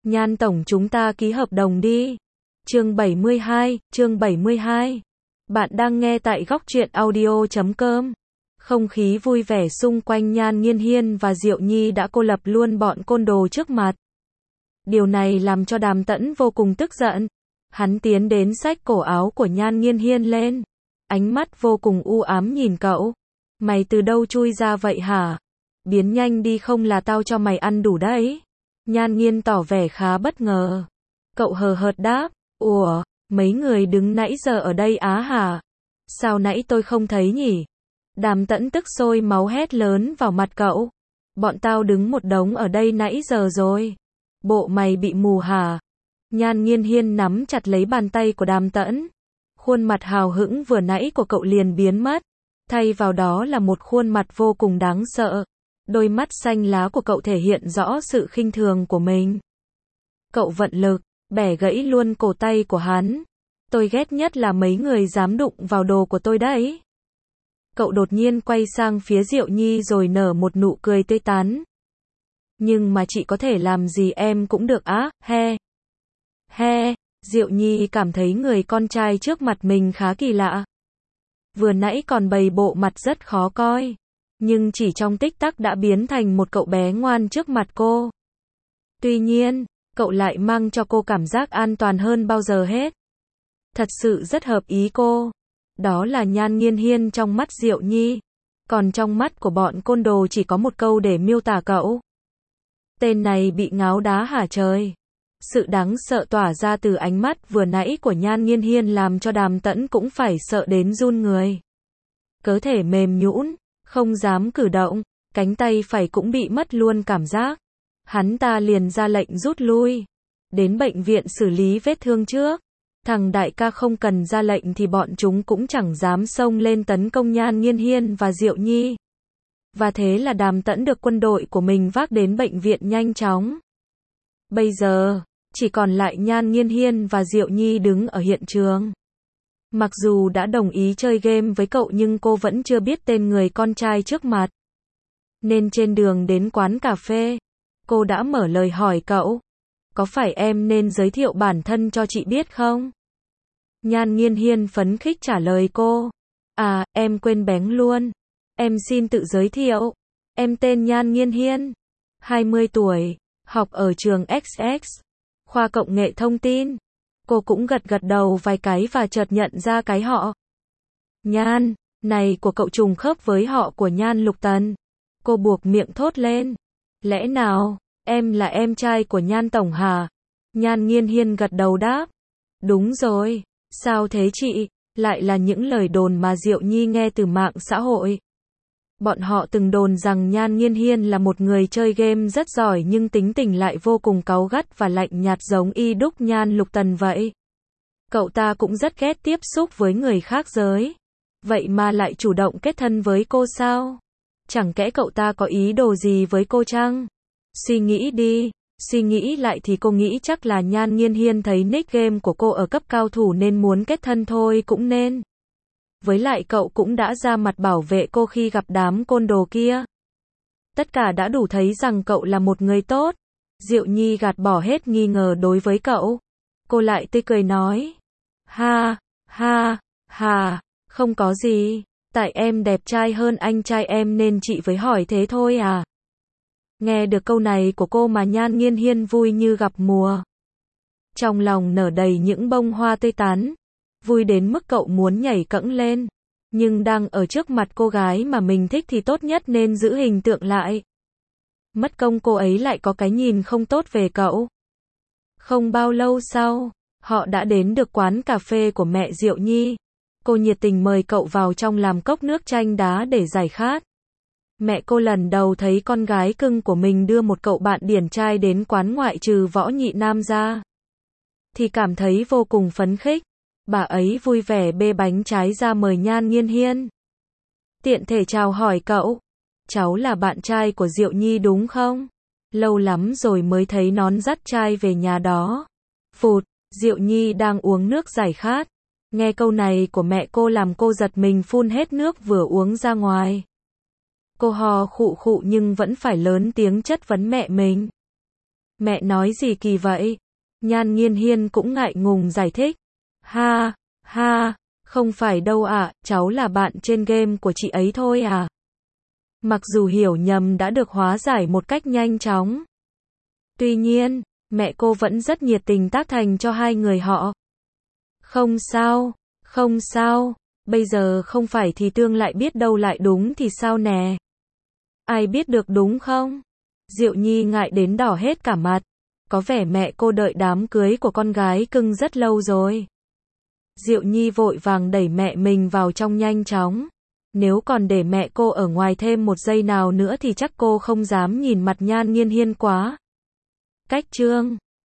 Nhan tổng chúng ta ký hợp đồng đi. Chương 72. Bạn đang nghe tại góc truyện audio.com. Không khí vui vẻ xung quanh Nhan Nghiên Hiên và Diệu Nhi đã cô lập luôn bọn côn đồ trước mặt. Điều này làm cho Đàm Tẫn vô cùng tức giận. Hắn tiến đến xách cổ áo của Nhan Nghiên Hiên lên. Ánh mắt vô cùng u ám nhìn cậu. Mày từ đâu chui ra vậy hả? Biến nhanh đi không là tao cho mày ăn đủ đấy. Nhan Nghiên tỏ vẻ khá bất ngờ. Cậu hờ hợt đáp. Ủa, mấy người đứng nãy giờ ở đây á hả? Sao nãy tôi không thấy nhỉ? Đàm Tẫn tức sôi máu hét lớn vào mặt cậu. Bọn tao đứng một đống ở đây nãy giờ rồi. Bộ mày bị mù hả? Nhan Nghiên Hiên nắm chặt lấy bàn tay của Đàm Tẫn. Khuôn mặt hào hững vừa nãy của cậu liền biến mất. Thay vào đó là một khuôn mặt vô cùng đáng sợ. Đôi mắt xanh lá của cậu thể hiện rõ sự khinh thường của mình. Cậu vận lực, bẻ gãy luôn cổ tay của hắn. Tôi ghét nhất là mấy người dám đụng vào đồ của tôi đấy. Cậu đột nhiên quay sang phía Diệu Nhi rồi nở một nụ cười tươi tắn. Nhưng mà chị có thể làm gì em cũng được á, he. He, Diệu Nhi cảm thấy người con trai trước mặt mình khá kỳ lạ. Vừa nãy còn bày bộ mặt rất khó coi. Nhưng chỉ trong tích tắc đã biến thành một cậu bé ngoan trước mặt cô. Tuy nhiên, cậu lại mang cho cô cảm giác an toàn hơn bao giờ hết. Thật sự rất hợp ý cô. Đó là Nhan Nghiên Hiên trong mắt Diệu Nhi. Còn trong mắt của bọn côn đồ chỉ có một câu để miêu tả cậu. Tên này bị ngáo đá hả trời. Sự đáng sợ tỏa ra từ ánh mắt vừa nãy của Nhan Nghiên Hiên làm cho Đàm Tẫn cũng phải sợ đến run người. Cơ thể mềm nhũn, không dám cử động, cánh tay phải cũng bị mất luôn cảm giác. Hắn ta liền ra lệnh rút lui. Đến bệnh viện xử lý vết thương trước. Thằng đại ca không cần ra lệnh thì bọn chúng cũng chẳng dám xông lên tấn công Nhan Nghiên Hiên và Diệu Nhi. Và thế là Đàm Tẫn được quân đội của mình vác đến bệnh viện nhanh chóng. Bây giờ, chỉ còn lại Nhan Nghiên Hiên và Diệu Nhi đứng ở hiện trường. Mặc dù đã đồng ý chơi game với cậu nhưng cô vẫn chưa biết tên người con trai trước mặt. Nên trên đường đến quán cà phê, cô đã mở lời hỏi cậu. Có phải em nên giới thiệu bản thân cho chị biết không? Nhan Nghiên Hiên phấn khích trả lời cô. À, em quên béng luôn. Em xin tự giới thiệu. Em tên Nhan Nghiên Hiên. 20 tuổi, học ở trường XX, khoa công nghệ thông tin. Cô cũng gật đầu vài cái và chợt nhận ra cái họ. Nhan, này của cậu trùng khớp với họ của Nhan Lục Tần. Cô buộc miệng thốt lên. Lẽ nào, em là em trai của Nhan Tổng hả? Nhan Nghiên Hiên gật đầu đáp. Đúng rồi, sao thế chị? Lại là những lời đồn mà Diệu Nhi nghe từ mạng xã hội. Bọn họ từng đồn rằng Nhan Nghiên Hiên là một người chơi game rất giỏi nhưng tính tình lại vô cùng cáu gắt và lạnh nhạt giống y đúc Nhan Lục Tần vậy. Cậu ta cũng rất ghét tiếp xúc với người khác giới. Vậy mà lại chủ động kết thân với cô sao? Chẳng kẽ cậu ta có ý đồ gì với cô chăng? Suy nghĩ đi, suy nghĩ lại thì cô nghĩ chắc là Nhan Nghiên Hiên thấy nick game của cô ở cấp cao thủ nên muốn kết thân thôi cũng nên. Với lại cậu cũng đã ra mặt bảo vệ cô khi gặp đám côn đồ kia. Tất cả đã đủ thấy rằng cậu là một người tốt. Diệu Nhi gạt bỏ hết nghi ngờ đối với cậu. Cô lại tươi cười nói. Ha, không có gì. Tại em đẹp trai hơn anh trai em nên chị mới hỏi thế thôi à. Nghe được câu này của cô mà Nhan Nghiên Hiên vui như gặp mùa. Trong lòng nở đầy những bông hoa tươi tắn. Vui đến mức cậu muốn nhảy cẫng lên. Nhưng đang ở trước mặt cô gái mà mình thích thì tốt nhất nên giữ hình tượng lại. Mất công cô ấy lại có cái nhìn không tốt về cậu. Không bao lâu sau, họ đã đến được quán cà phê của mẹ Diệu Nhi. Cô nhiệt tình mời cậu vào trong làm cốc nước chanh đá để giải khát. Mẹ cô lần đầu thấy con gái cưng của mình đưa một cậu bạn điển trai đến quán ngoại trừ Võ Nhị Nam ra. Thì cảm thấy vô cùng phấn khích. Bà ấy vui vẻ bê bánh trái ra mời Nhan Nghiên Hiên. Tiện thể chào hỏi cậu. Cháu là bạn trai của Diệu Nhi đúng không? Lâu lắm rồi mới thấy nón dắt trai về nhà đó. Phụt, Diệu Nhi đang uống nước giải khát. Nghe câu này của mẹ cô làm cô giật mình phun hết nước vừa uống ra ngoài. Cô hò khụ khụ nhưng vẫn phải lớn tiếng chất vấn mẹ mình. Mẹ nói gì kỳ vậy? Nhan Nghiên Hiên cũng ngại ngùng giải thích. Ha, ha, không phải đâu ạ, cháu là bạn trên game của chị ấy thôi à. Mặc dù hiểu nhầm đã được hóa giải một cách nhanh chóng. Tuy nhiên, mẹ cô vẫn rất nhiệt tình tác thành cho hai người họ. Không sao, không sao, bây giờ không phải thì tương lại biết đâu lại đúng thì sao nè. Ai biết được đúng không? Diệu Nhi ngại đến đỏ hết cả mặt. Có vẻ mẹ cô đợi đám cưới của con gái cưng rất lâu rồi. Diệu Nhi vội vàng đẩy mẹ mình vào trong nhanh chóng. Nếu còn để mẹ cô ở ngoài thêm một giây nào nữa thì chắc cô không dám nhìn mặt Nhan Nghiên Hiên quá. Cách chương